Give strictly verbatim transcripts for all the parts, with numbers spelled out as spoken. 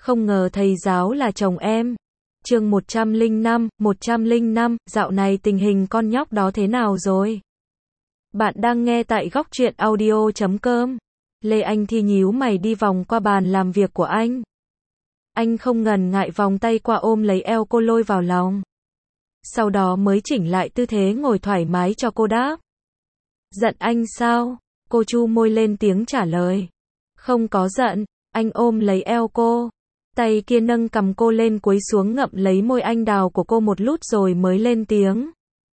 Không ngờ thầy giáo là chồng em. Chương một trăm lẻ năm, một trăm lẻ năm, dạo này tình hình con nhóc đó thế nào rồi? Bạn đang nghe tại góc truyện audio chấm com. Lê Anh Thi nhíu mày đi vòng qua bàn làm việc của anh. Anh không ngần ngại vòng tay qua ôm lấy eo cô lôi vào lòng. Sau đó mới chỉnh lại tư thế ngồi thoải mái cho cô đáp. Giận anh sao? Cô chu môi lên tiếng trả lời. Không có giận, anh ôm lấy eo cô. Tay kia nâng cầm cô lên cúi xuống ngậm lấy môi anh đào của cô một lút rồi mới lên tiếng.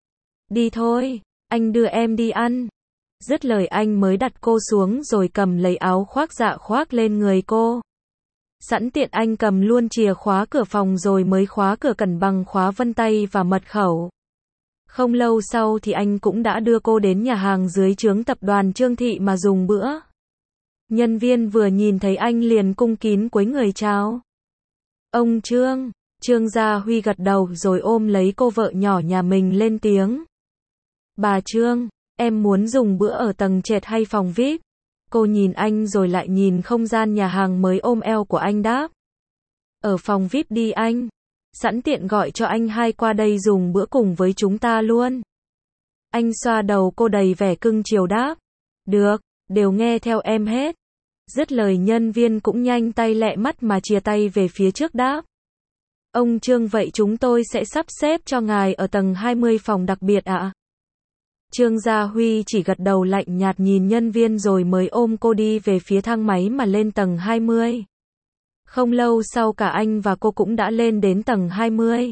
Đi thôi, anh đưa em đi ăn. Dứt lời anh mới đặt cô xuống rồi cầm lấy áo khoác dạ khoác lên người cô. Sẵn tiện anh cầm luôn chìa khóa cửa phòng rồi mới khóa cửa cẩn bằng khóa vân tay và mật khẩu. Không lâu sau thì anh cũng đã đưa cô đến nhà hàng dưới trướng tập đoàn Trương Thị mà dùng bữa. Nhân viên vừa nhìn thấy anh liền cung kín cúi người chào. Ông Trương, Trương Gia Huy gật đầu rồi ôm lấy cô vợ nhỏ nhà mình lên tiếng. Bà Trương, em muốn dùng bữa ở tầng trệt hay phòng vi ai pi? Cô nhìn anh rồi lại nhìn không gian nhà hàng mới ôm eo của anh đáp. Ở phòng vi ai pi đi anh. Sẵn tiện gọi cho anh hai qua đây dùng bữa cùng với chúng ta luôn. Anh xoa đầu cô đầy vẻ cưng chiều đáp. Được, đều nghe theo em hết. Dứt lời nhân viên cũng nhanh tay lẹ mắt mà chìa tay về phía trước đáp. Ông Trương vậy chúng tôi sẽ sắp xếp cho ngài ở tầng hai mươi phòng đặc biệt ạ. À? Trương Gia Huy chỉ gật đầu lạnh nhạt nhìn nhân viên rồi mới ôm cô đi về phía thang máy mà lên tầng hai mươi. Không lâu sau cả anh và cô cũng đã lên đến tầng hai mươi.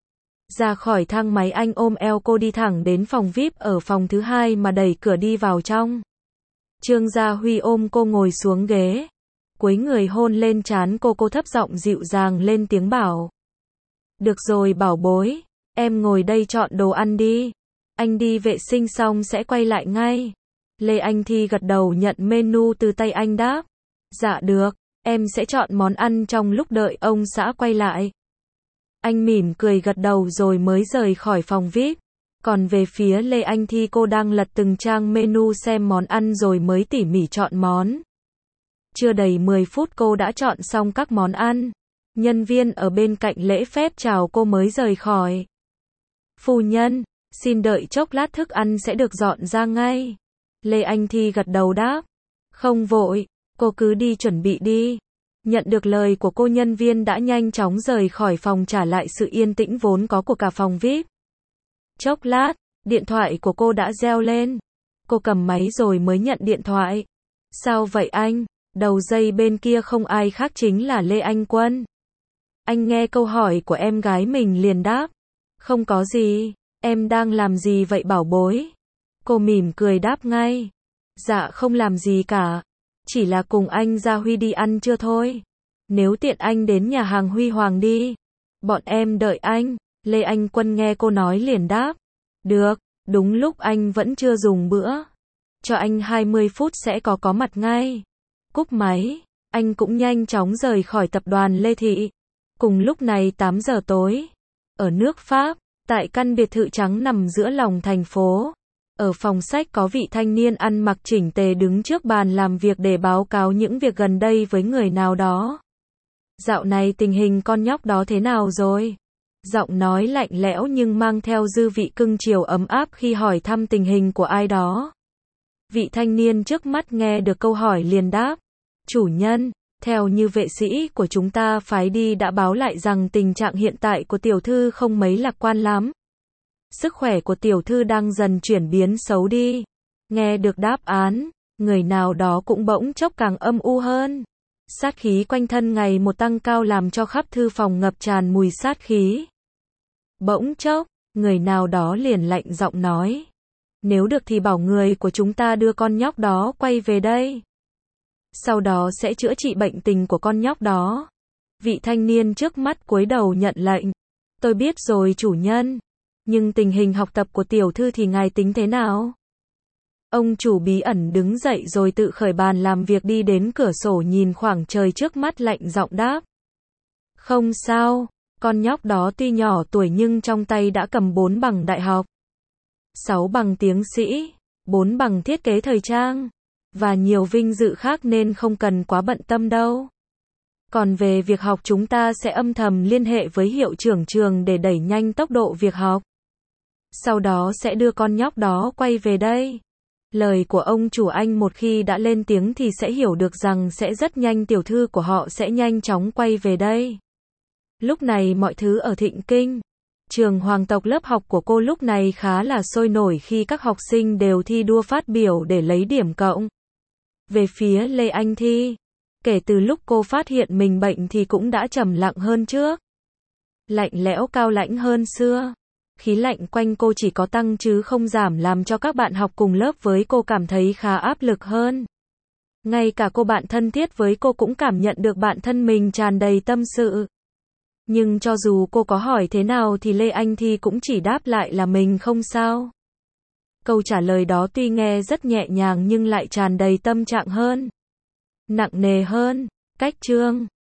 Ra khỏi thang máy anh ôm eo cô đi thẳng đến phòng vi ai pi ở phòng thứ hai mà đẩy cửa đi vào trong. Trương Gia Huy ôm cô ngồi xuống ghế. Cúi người hôn lên trán cô cô thấp giọng dịu dàng lên tiếng bảo. Được rồi bảo bối, em ngồi đây chọn đồ ăn đi. Anh đi vệ sinh xong sẽ quay lại ngay. Lê Anh Thi gật đầu nhận menu từ tay anh đáp. Dạ được, em sẽ chọn món ăn trong lúc đợi ông xã quay lại. Anh mỉm cười gật đầu rồi mới rời khỏi phòng vi ai pi. Còn về phía Lê Anh Thi cô đang lật từng trang menu xem món ăn rồi mới tỉ mỉ chọn món. Chưa đầy mười phút cô đã chọn xong các món ăn. Nhân viên ở bên cạnh lễ phép chào cô mới rời khỏi. Phu nhân, xin đợi chốc lát thức ăn sẽ được dọn ra ngay. Lê Anh Thi gật đầu đáp. Không vội, cô cứ đi chuẩn bị đi. Nhận được lời của cô nhân viên đã nhanh chóng rời khỏi phòng trả lại sự yên tĩnh vốn có của cả phòng vi ai pi. Chốc lát, điện thoại của cô đã reo lên. Cô cầm máy rồi mới nhận điện thoại. Sao vậy anh? Đầu dây bên kia không ai khác chính là Lê Anh Quân. Anh nghe câu hỏi của em gái mình liền đáp. Không có gì, em đang làm gì vậy bảo bối? Cô mỉm cười đáp ngay. Dạ không làm gì cả. Chỉ là cùng anh Gia Huy đi ăn trưa thôi. Nếu tiện anh đến nhà hàng Huy Hoàng đi. Bọn em đợi anh. Lê Anh Quân nghe cô nói liền đáp. Được, đúng lúc anh vẫn chưa dùng bữa. Cho anh hai mươi phút sẽ có có mặt ngay. Cúp máy, anh cũng nhanh chóng rời khỏi tập đoàn Lê Thị. Cùng lúc này tám giờ tối. Ở nước Pháp, tại căn biệt thự trắng nằm giữa lòng thành phố. Ở phòng sách có vị thanh niên ăn mặc chỉnh tề đứng trước bàn làm việc để báo cáo những việc gần đây với người nào đó. Dạo này tình hình con nhóc đó thế nào rồi? Giọng nói lạnh lẽo nhưng mang theo dư vị cưng chiều ấm áp khi hỏi thăm tình hình của ai đó. Vị thanh niên trước mắt nghe được câu hỏi liền đáp. Chủ nhân, theo như vệ sĩ của chúng ta phái đi đã báo lại rằng tình trạng hiện tại của tiểu thư không mấy lạc quan lắm. Sức khỏe của tiểu thư đang dần chuyển biến xấu đi. Nghe được đáp án, người nào đó cũng bỗng chốc càng âm u hơn. Sát khí quanh thân ngày một tăng cao làm cho khắp thư phòng ngập tràn mùi sát khí. Bỗng chốc, người nào đó liền lạnh giọng nói. Nếu được thì bảo người của chúng ta đưa con nhóc đó quay về đây. Sau đó sẽ chữa trị bệnh tình của con nhóc đó. Vị thanh niên trước mắt cúi đầu nhận lệnh. Tôi biết rồi chủ nhân. Nhưng tình hình học tập của tiểu thư thì ngài tính thế nào? Ông chủ bí ẩn đứng dậy rồi tự khởi bàn làm việc đi đến cửa sổ nhìn khoảng trời trước mắt lạnh giọng đáp. Không sao, con nhóc đó tuy nhỏ tuổi nhưng trong tay đã cầm bốn bằng đại học, sáu bằng tiến sĩ, bốn bằng thiết kế thời trang, và nhiều vinh dự khác nên không cần quá bận tâm đâu. Còn về việc học chúng ta sẽ âm thầm liên hệ với hiệu trưởng trường để đẩy nhanh tốc độ việc học. Sau đó sẽ đưa con nhóc đó quay về đây. Lời của ông chủ Anh một khi đã lên tiếng thì sẽ hiểu được rằng sẽ rất nhanh tiểu thư của họ sẽ nhanh chóng quay về đây. Lúc này mọi thứ ở Thịnh Kinh, trường hoàng tộc, lớp học của cô lúc này khá là sôi nổi khi các học sinh đều thi đua phát biểu để lấy điểm cộng. Về phía Lê Anh Thi, kể từ lúc cô phát hiện mình bệnh thì cũng đã trầm lặng hơn trước. Lạnh lẽo cao lãnh hơn xưa. Khí lạnh quanh cô chỉ có tăng chứ không giảm, làm cho các bạn học cùng lớp với cô cảm thấy khá áp lực hơn. Ngay cả cô bạn thân thiết với cô cũng cảm nhận được bạn thân mình tràn đầy tâm sự. Nhưng cho dù cô có hỏi thế nào thì Lê Anh Thi cũng chỉ đáp lại là mình không sao. Câu trả lời đó tuy nghe rất nhẹ nhàng nhưng lại tràn đầy tâm trạng hơn, nặng nề hơn. Cách chương